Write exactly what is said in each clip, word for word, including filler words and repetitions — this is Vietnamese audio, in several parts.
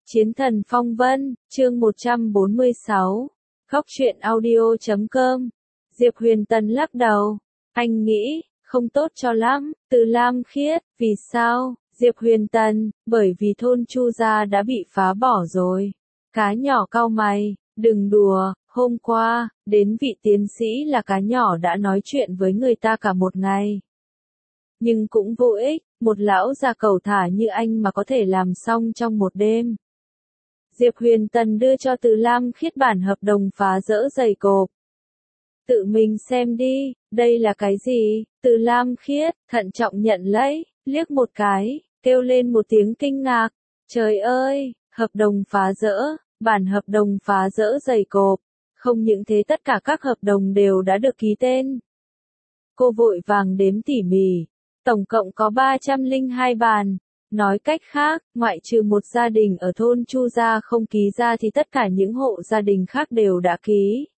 Chiến thần phong vân, chương một trăm bốn mươi sáu. Khóc chuyện audio chấm com. Diệp Huyền Tân lắc đầu. Anh nghĩ, không tốt cho lắm. Từ Lam Khiết, vì sao? Diệp Huyền Tân, bởi vì thôn Chu gia đã bị phá bỏ rồi. Cá nhỏ cau mày, đừng đùa, hôm qua, đến vị tiến sĩ là cá nhỏ đã nói chuyện với người ta cả một ngày. Nhưng cũng vô ích, một lão già cẩu thả như anh mà có thể làm xong trong một đêm. Diệp Huyền Tân đưa cho Từ Lam Khiết bản hợp đồng phá rỡ giày cộp. Tự mình xem đi, đây là cái gì? Từ Lam Khiết, thận trọng nhận lấy, liếc một cái, kêu lên một tiếng kinh ngạc. Trời ơi, hợp đồng phá rỡ, bản hợp đồng phá rỡ giày cộp. Không những thế tất cả các hợp đồng đều đã được ký tên. Cô vội vàng đếm tỉ mỉ, tổng cộng có ba trăm lẻ hai bản. Nói cách khác, ngoại trừ một gia đình ở thôn Chu gia không ký ra thì tất cả những hộ gia đình khác đều đã ký.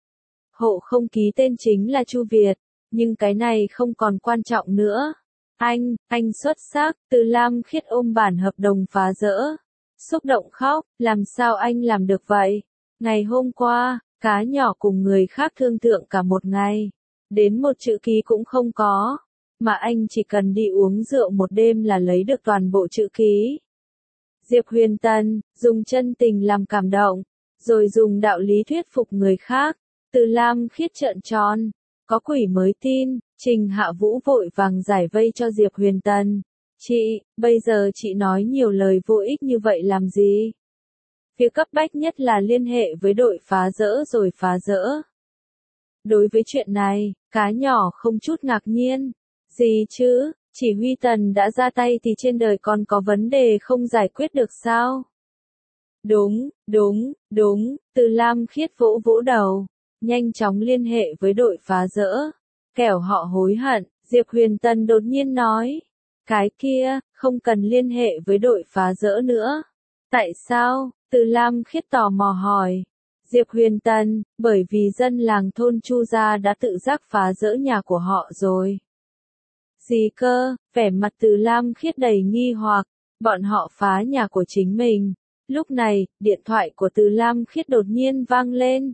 Hộ không ký tên chính là Chu Việt, nhưng cái này không còn quan trọng nữa. Anh, anh xuất sắc. Từ Lam Khiết ôm bản hợp đồng phá rỡ, xúc động khóc, làm sao anh làm được vậy? Ngày hôm qua, cá nhỏ cùng người khác thương lượng cả một ngày, đến một chữ ký cũng không có. Mà anh chỉ cần đi uống rượu một đêm là lấy được toàn bộ chữ ký. Diệp Huyền Tân, dùng chân tình làm cảm động, rồi dùng đạo lý thuyết phục người khác. Từ Lam Khiết trợn tròn, có quỷ mới tin. Trình Hạ Vũ vội vàng giải vây cho Diệp Huyền Tân. Chị, bây giờ chị nói nhiều lời vô ích như vậy làm gì? Việc cấp bách nhất là liên hệ với đội phá rỡ rồi phá rỡ. Đối với chuyện này, cá nhỏ không chút ngạc nhiên. Gì chứ, chỉ huy Tần đã ra tay thì trên đời còn có vấn đề không giải quyết được sao? Đúng, đúng, đúng. Từ Lam Khiết vỗ vỗ đầu, nhanh chóng liên hệ với đội phá rỡ, kẻo họ hối hận. Diệp Huyền Tân đột nhiên nói, cái kia, không cần liên hệ với đội phá rỡ nữa. Tại sao? Từ Lam Khiết tò mò hỏi. Diệp Huyền Tân, bởi vì dân làng thôn Chu gia đã tự giác phá rỡ nhà của họ rồi. Gì cơ? Vẻ mặt Từ Lam Khiết đầy nghi hoặc. Bọn họ phá nhà của chính mình. Lúc này, điện thoại của Từ Lam Khiết đột nhiên vang lên.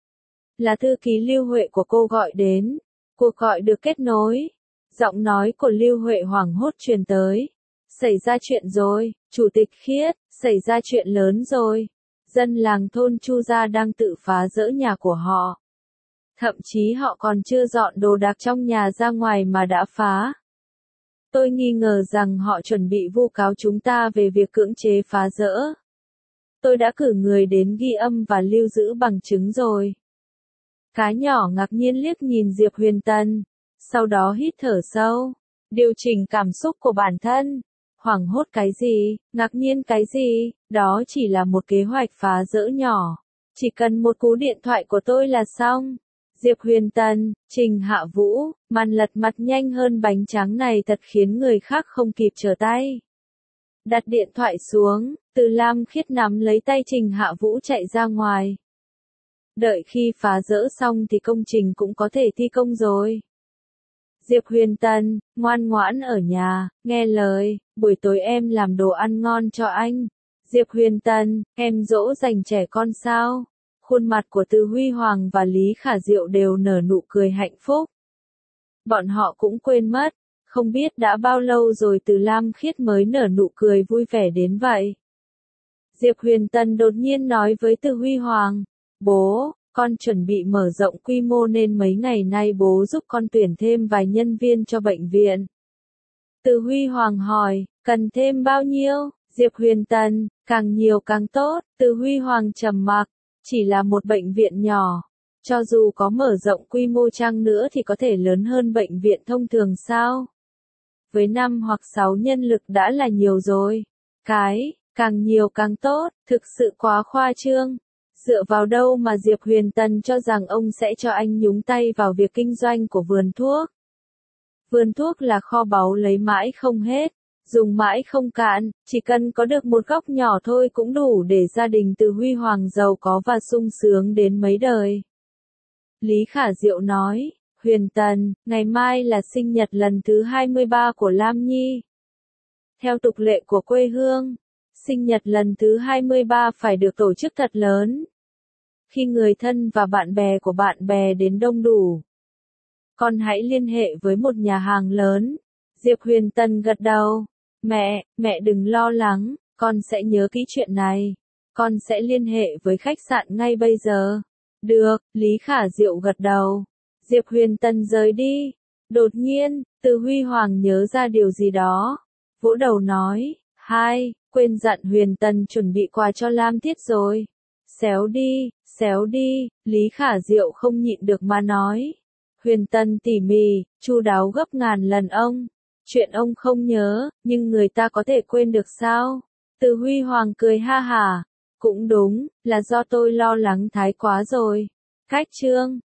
Là thư ký Lưu Huệ của cô gọi đến. Cuộc gọi được kết nối. Giọng nói của Lưu Huệ hoảng hốt truyền tới. Xảy ra chuyện rồi, Chủ tịch Khiết, xảy ra chuyện lớn rồi. Dân làng thôn Chu gia đang tự phá rỡ nhà của họ. Thậm chí họ còn chưa dọn đồ đạc trong nhà ra ngoài mà đã phá. Tôi nghi ngờ rằng họ chuẩn bị vu cáo chúng ta về việc cưỡng chế phá rỡ. Tôi đã cử người đến ghi âm và lưu giữ bằng chứng rồi. Cá nhỏ ngạc nhiên liếc nhìn Diệp Huyền Tân, sau đó hít thở sâu, điều chỉnh cảm xúc của bản thân. Hoảng hốt cái gì, ngạc nhiên cái gì, đó chỉ là một kế hoạch phá rỡ nhỏ. Chỉ cần một cú điện thoại của tôi là xong. Diệp Huyền Tân, Trình Hạ Vũ, màn lật mặt nhanh hơn bánh tráng này thật khiến người khác không kịp trở tay. Đặt điện thoại xuống, Từ Lam Khiết nắm lấy tay Trình Hạ Vũ chạy ra ngoài. Đợi khi phá rỡ xong thì công trình cũng có thể thi công rồi. Diệp Huyền Tân, ngoan ngoãn ở nhà, nghe lời, buổi tối em làm đồ ăn ngon cho anh. Diệp Huyền Tân, em dỗ dành trẻ con sao? Khuôn mặt của Từ Huy Hoàng và Lý Khả Diệu đều nở nụ cười hạnh phúc. Bọn họ cũng quên mất, không biết đã bao lâu rồi Từ Lam Khiết mới nở nụ cười vui vẻ đến vậy. Diệp Huyền Tân đột nhiên nói với Từ Huy Hoàng, bố, con chuẩn bị mở rộng quy mô nên mấy ngày nay bố giúp con tuyển thêm vài nhân viên cho bệnh viện. Từ Huy Hoàng hỏi, cần thêm bao nhiêu? Diệp Huyền Tân, càng nhiều càng tốt. Từ Huy Hoàng trầm mặc, chỉ là một bệnh viện nhỏ. Cho dù có mở rộng quy mô chăng nữa thì có thể lớn hơn bệnh viện thông thường sao? Với năm hoặc sáu nhân lực đã là nhiều rồi. Cái, càng nhiều càng tốt, thực sự quá khoa trương. Dựa vào đâu mà Diệp Huyền Tân cho rằng ông sẽ cho anh nhúng tay vào việc kinh doanh của vườn thuốc? Vườn thuốc là kho báu lấy mãi không hết, dùng mãi không cạn, chỉ cần có được một góc nhỏ thôi cũng đủ để gia đình Từ Huy Hoàng giàu có và sung sướng đến mấy đời. Lý Khả Diệu nói, Huyền Tân, ngày mai là sinh nhật lần thứ hai mươi ba của Lam Nhi. Theo tục lệ của quê hương, Sinh nhật lần thứ hai mươi ba phải được tổ chức thật lớn. Khi người thân và bạn bè của bạn bè đến đông đủ, con hãy liên hệ với một nhà hàng lớn. Diệp Huyền Tân gật đầu. Mẹ, mẹ đừng lo lắng, con sẽ nhớ kỹ chuyện này. Con sẽ liên hệ với khách sạn ngay bây giờ. Được, Lý Khả Diệu gật đầu. Diệp Huyền Tân rời đi. Đột nhiên, Từ Huy Hoàng nhớ ra điều gì đó. Vỗ đầu nói, hai, quên dặn Huyền Tân chuẩn bị quà cho Lam Thiết rồi. Xéo đi, xéo đi, Lý Khả Diệu không nhịn được mà nói. Huyền Tân tỉ mỉ, chu đáo gấp ngàn lần ông. Chuyện ông không nhớ, nhưng người ta có thể quên được sao? Từ Huy Hoàng cười ha hả. Cũng đúng, là do tôi lo lắng thái quá rồi. Cách chương